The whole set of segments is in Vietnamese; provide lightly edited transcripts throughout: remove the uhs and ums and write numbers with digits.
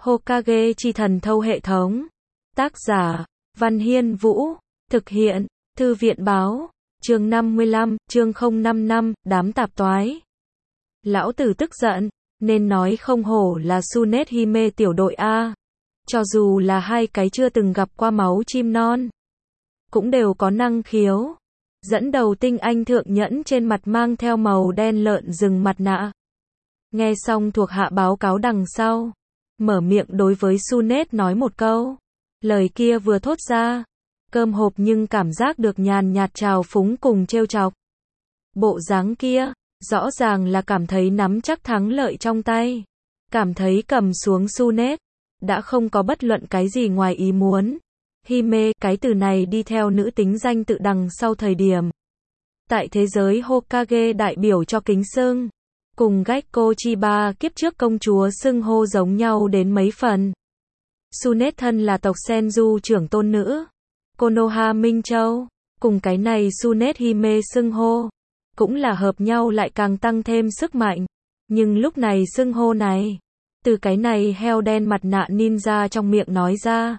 Hokage chi thần thâu hệ thống. Tác giả, Văn Hiên Vũ. Thực hiện, Thư viện Báo. Chương 55, chương 055, đám tạp toái. Lão tử tức giận, nên nói không hổ là Sunet Hime tiểu đội A. Cho dù là hai cái chưa từng gặp qua máu chim non, cũng đều có năng khiếu. Dẫn đầu tinh anh thượng nhẫn trên mặt mang theo màu đen lợn rừng mặt nạ. Nghe xong thuộc hạ báo cáo đằng sau, mở miệng đối với Sunet nói một câu. Lời kia vừa thốt ra, cơm hộp nhưng cảm giác được nhàn nhạt trào phúng cùng trêu chọc. Bộ dáng kia, rõ ràng là cảm thấy nắm chắc thắng lợi trong tay. Cảm thấy cầm xuống Sunet, đã không có bất luận cái gì ngoài ý muốn. Hime, cái từ này đi theo nữ tính danh tự đằng sau thời điểm. Tại thế giới Hokage đại biểu cho kính xưng, cùng Gekko Chiba kiếp trước công chúa xưng hô giống nhau đến mấy phần. Sunet thân là tộc Senju trưởng tôn nữ, Konoha Minh Châu, cùng cái này Sunet Hime xưng hô, cũng là hợp nhau lại càng tăng thêm sức mạnh. Nhưng lúc này xưng hô này, từ cái này heo đen mặt nạ ninja trong miệng nói ra,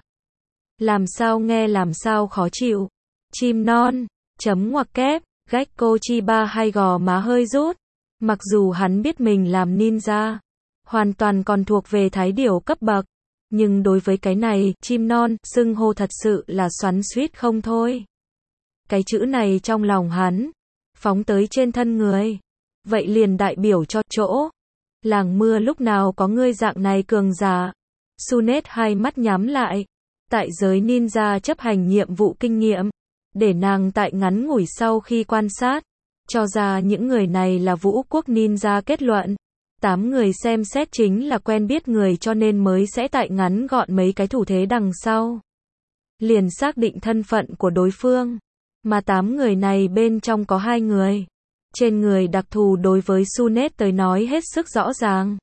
làm sao nghe làm sao khó chịu. Chim non, chấm ngoặc kép, Gekko Chiba hay gò má hơi rút. Mặc dù hắn biết mình làm ninja, hoàn toàn còn thuộc về thái điểu cấp bậc, nhưng đối với cái này, chim non, xưng hô thật sự là xoắn xuýt không thôi. Cái chữ này trong lòng hắn, phóng tới trên thân người. Vậy liền đại biểu cho chỗ. Làng mưa lúc nào có ngươi dạng này cường giả. Sunet hai mắt nhắm lại. Tại giới ninja chấp hành nhiệm vụ kinh nghiệm. Để nàng tại ngắn ngủi sau khi quan sát, cho ra những người này là vũ quốc ninja kết luận. 8 người xem xét chính là quen biết người cho nên mới sẽ tại ngắn gọn mấy cái thủ thế đằng sau. Liền xác định thân phận của đối phương. Mà 8 người này bên trong có 2 người. Trên người đặc thù đối với Sunet tới nói hết sức rõ ràng.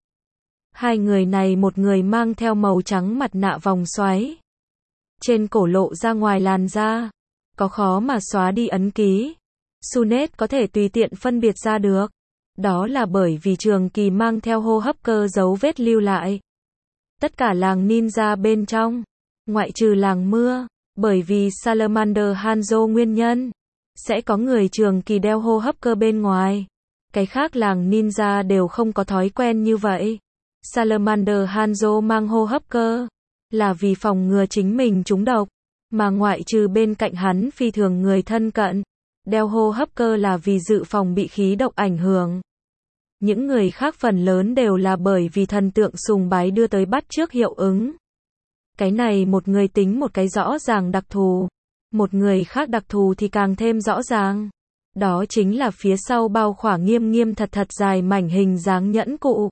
2 người này một người mang theo màu trắng mặt nạ vòng xoáy. Trên cổ lộ ra ngoài làn da, có khó mà xóa đi ấn ký. Sunet có thể tùy tiện phân biệt ra được. Đó là bởi vì trường kỳ mang theo hô hấp cơ dấu vết lưu lại. Tất cả làng ninja bên trong, ngoại trừ làng mưa, bởi vì Salamander Hanzo nguyên nhân, sẽ có người trường kỳ đeo hô hấp cơ bên ngoài. Cái khác làng ninja đều không có thói quen như vậy. Salamander Hanzo mang hô hấp cơ, là vì phòng ngừa chính mình trúng độc, mà ngoại trừ bên cạnh hắn phi thường người thân cận, đeo hô hấp cơ là vì dự phòng bị khí độc ảnh hưởng. Những người khác phần lớn đều là bởi vì thần tượng sùng bái đưa tới bắt chước hiệu ứng. Cái này một người tính một cái rõ ràng đặc thù, một người khác đặc thù thì càng thêm rõ ràng. Đó chính là phía sau bao khỏa nghiêm nghiêm thật thật dài mảnh hình dáng nhẫn cụ.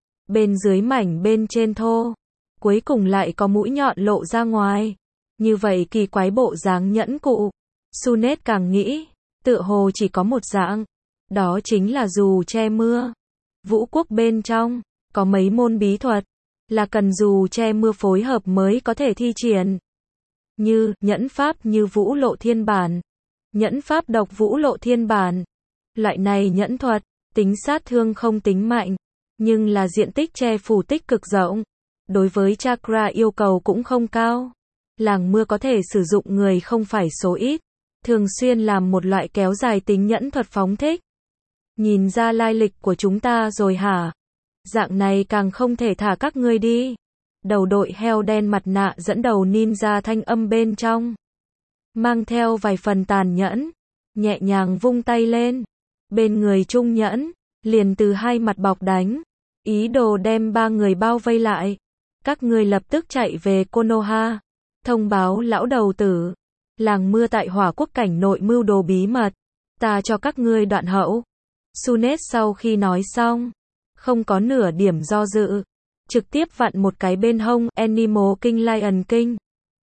Bên dưới mảnh bên trên thô, cuối cùng lại có mũi nhọn lộ ra ngoài. Như vậy kỳ quái bộ dáng nhẫn cụ. Sunet càng nghĩ, tựa hồ chỉ có một dạng. Đó chính là dù che mưa. Vũ quốc bên trong, có mấy môn bí thuật, là cần dù che mưa phối hợp mới có thể thi triển. Như, nhẫn pháp như vũ lộ thiên bản. Nhẫn pháp độc vũ lộ thiên bản. Loại này nhẫn thuật, tính sát thương không tính mạnh, nhưng là diện tích che phủ tích cực rộng. Đối với chakra yêu cầu cũng không cao. Làng mưa có thể sử dụng người không phải số ít. Thường xuyên làm một loại kéo dài tính nhẫn thuật phóng thích. Nhìn ra lai lịch của chúng ta rồi hả? Dạng này càng không thể thả các ngươi đi. Đầu đội heo đen mặt nạ dẫn đầu ninja thanh âm bên trong. Mang theo vài phần tàn nhẫn. Nhẹ nhàng vung tay lên. Bên người trung nhẫn, liền từ hai mặt bọc đánh. Ý đồ đem 3 người bao vây lại. Các ngươi lập tức chạy về Konoha. Thông báo lão đầu tử. Làng mưa tại Hỏa quốc cảnh nội mưu đồ bí mật. Ta cho các ngươi đoạn hậu. Sunet sau khi nói xong, không có nửa điểm do dự, trực tiếp vặn một cái bên hông Animal King Lion King.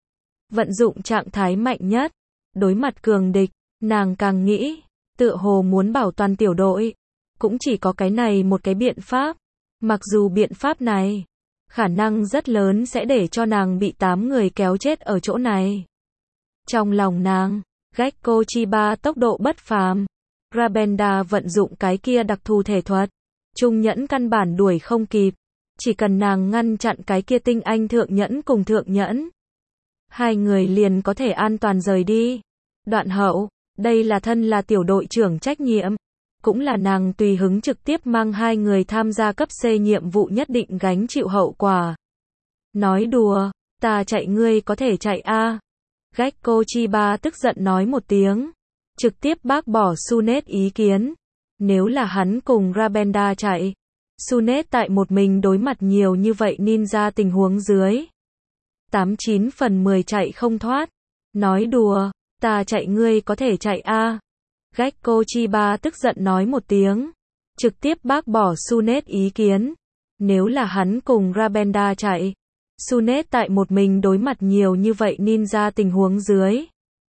Vận dụng trạng thái mạnh nhất, đối mặt cường địch, nàng càng nghĩ, tựa hồ muốn bảo toàn tiểu đội, cũng chỉ có cái này một cái biện pháp. Mặc dù biện pháp này, khả năng rất lớn sẽ để cho nàng bị 8 người kéo chết ở chỗ này. Trong lòng nàng, Gekko Chiba tốc độ bất phàm. Rabenda vận dụng cái kia đặc thù thể thuật. Trung nhẫn căn bản đuổi không kịp. Chỉ cần nàng ngăn chặn cái kia tinh anh thượng nhẫn cùng thượng nhẫn, hai người liền có thể an toàn rời đi. Đoạn hậu, đây là thân là tiểu đội trưởng trách nhiệm, cũng là nàng tùy hứng trực tiếp mang hai người tham gia cấp C nhiệm vụ nhất định gánh chịu hậu quả. Nói đùa, ta chạy ngươi có thể chạy a. Gekko Chiba tức giận nói một tiếng, trực tiếp bác bỏ Sunet ý kiến. Nếu là hắn cùng Rabenda chạy, Sunet tại một mình đối mặt nhiều như vậy ninja tình huống dưới, 89 phần 10 chạy không thoát. Nói đùa, ta chạy ngươi có thể chạy a. Gekko Chiba tức giận nói một tiếng, trực tiếp bác bỏ Sunet ý kiến. Nếu là hắn cùng Rabenda chạy, Sunet tại một mình đối mặt nhiều như vậy ninja tình huống dưới,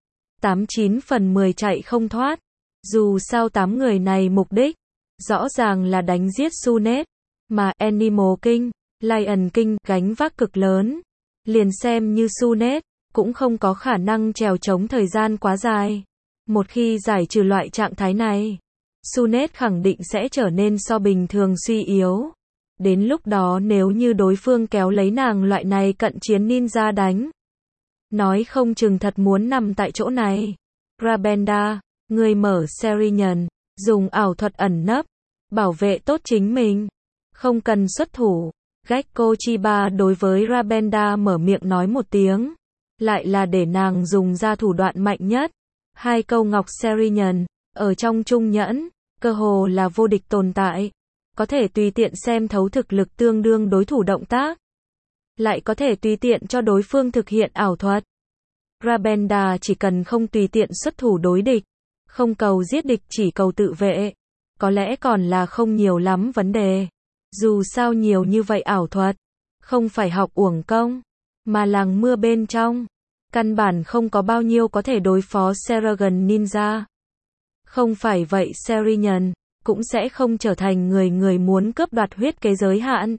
89 phần 10 chạy không thoát. Dù sao 8 người này mục đích rõ ràng là đánh giết Sunet, mà Animal King, Lion King gánh vác cực lớn, liền xem như Sunet cũng không có khả năng trèo chống thời gian quá dài. Một khi giải trừ loại trạng thái này, Sunet khẳng định sẽ trở nên so bình thường suy yếu. Đến lúc đó nếu như đối phương kéo lấy nàng loại này cận chiến ninja đánh, nói không chừng thật muốn nằm tại chỗ này. Rabenda, người mở Serinhân, dùng ảo thuật ẩn nấp, bảo vệ tốt chính mình, không cần xuất thủ. Gekko Chiba đối với Rabenda mở miệng nói một tiếng, lại là để nàng dùng ra thủ đoạn mạnh nhất. Hai câu ngọc Serinhân, ở trong trung nhẫn, cơ hồ là vô địch tồn tại. Có thể tùy tiện xem thấu thực lực tương đương đối thủ động tác, lại có thể tùy tiện cho đối phương thực hiện ảo thuật. Rabenda chỉ cần không tùy tiện xuất thủ đối địch, không cầu giết địch chỉ cầu tự vệ, có lẽ còn là không nhiều lắm vấn đề. Dù sao nhiều như vậy ảo thuật, không phải học uổng công, mà làng mưa bên trong, căn bản không có bao nhiêu có thể đối phó Seragon Ninja. Không phải vậy Serinhân cũng sẽ không trở thành người muốn cướp đoạt huyết kế giới hạn.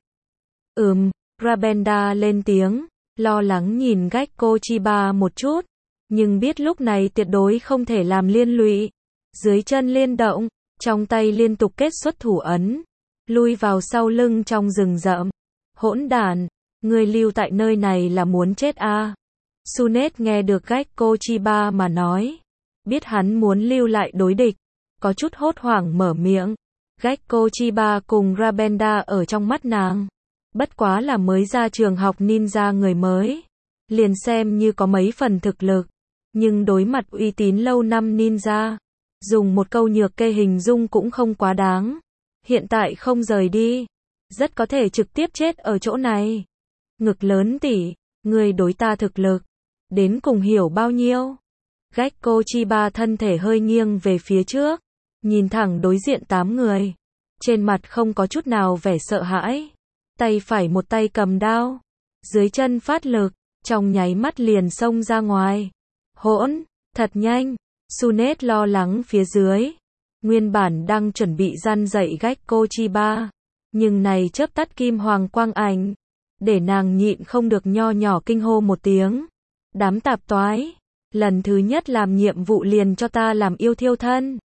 Rabenda lên tiếng, lo lắng nhìn Gekko Chiba một chút, nhưng biết lúc này tuyệt đối không thể làm liên lụy. Dưới chân liên động, trong tay liên tục kết xuất thủ ấn, lui vào sau lưng trong rừng rậm. Hỗn đản, ngươi lưu tại nơi này là muốn chết a. Sunet nghe được Gekko Chiba mà nói, biết hắn muốn lưu lại đối địch, có chút hốt hoảng mở miệng. Gekko Chiba cùng Rabenda ở trong mắt nàng, bất quá là mới ra trường học ninja người mới, liền xem như có mấy phần thực lực, nhưng đối mặt uy tín lâu năm ninja, dùng một câu nhược kê hình dung cũng không quá đáng. Hiện tại không rời đi, rất có thể trực tiếp chết ở chỗ này. Ngực lớn tỷ, người đối ta thực lực, đến cùng hiểu bao nhiêu? Gekko Chiba thân thể hơi nghiêng về phía trước, nhìn thẳng đối diện 8 người, trên mặt không có chút nào vẻ sợ hãi, tay phải một tay cầm đao, dưới chân phát lực, trong nháy mắt liền xông ra ngoài. Hỗn, thật nhanh. Sunet lo lắng phía dưới, nguyên bản đang chuẩn bị răn dạy Gekko Chiba, nhưng này chớp tắt kim hoàng quang ảnh, để nàng nhịn không được nho nhỏ kinh hô một tiếng. Đám tạp toái, lần thứ nhất làm nhiệm vụ liền cho ta làm yêu thiêu thân.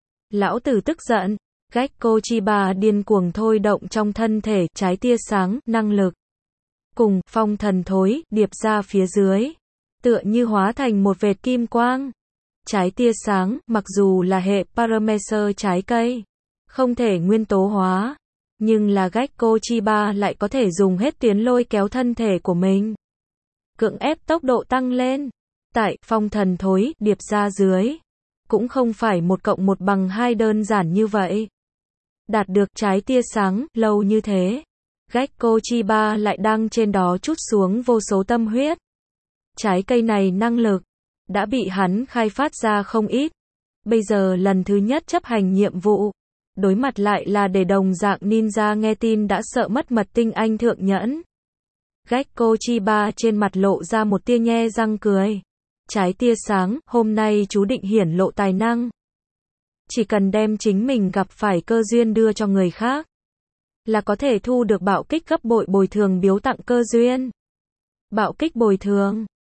Lão tử tức giận, Gekko Chiba điên cuồng thôi động trong thân thể trái tia sáng, năng lực. Cùng phong thần thối, điệp ra phía dưới, tựa như hóa thành một vệt kim quang. Trái tia sáng, mặc dù là hệ parameter trái cây, không thể nguyên tố hóa, nhưng là Gekko Chiba lại có thể dùng hết tuyến lôi kéo thân thể của mình, cưỡng ép tốc độ tăng lên. Tại phong thần thối, điệp ra dưới, cũng không phải 1+1=2 đơn giản như vậy. Đạt được trái tia sáng, lâu như thế, Gekko Chiba lại đang trên đó trút xuống vô số tâm huyết. Trái cây này năng lực, đã bị hắn khai phát ra không ít. Bây giờ lần thứ nhất chấp hành nhiệm vụ, đối mặt lại là để đồng dạng ninja nghe tin đã sợ mất mật tinh anh thượng nhẫn. Gekko Chiba trên mặt lộ ra một tia nhe răng cười. Trái tia sáng, hôm nay chú định hiển lộ tài năng. Chỉ cần đem chính mình gặp phải cơ duyên đưa cho người khác, là có thể thu được bạo kích gấp bội bồi thường biếu tặng cơ duyên. Bạo kích bồi thường.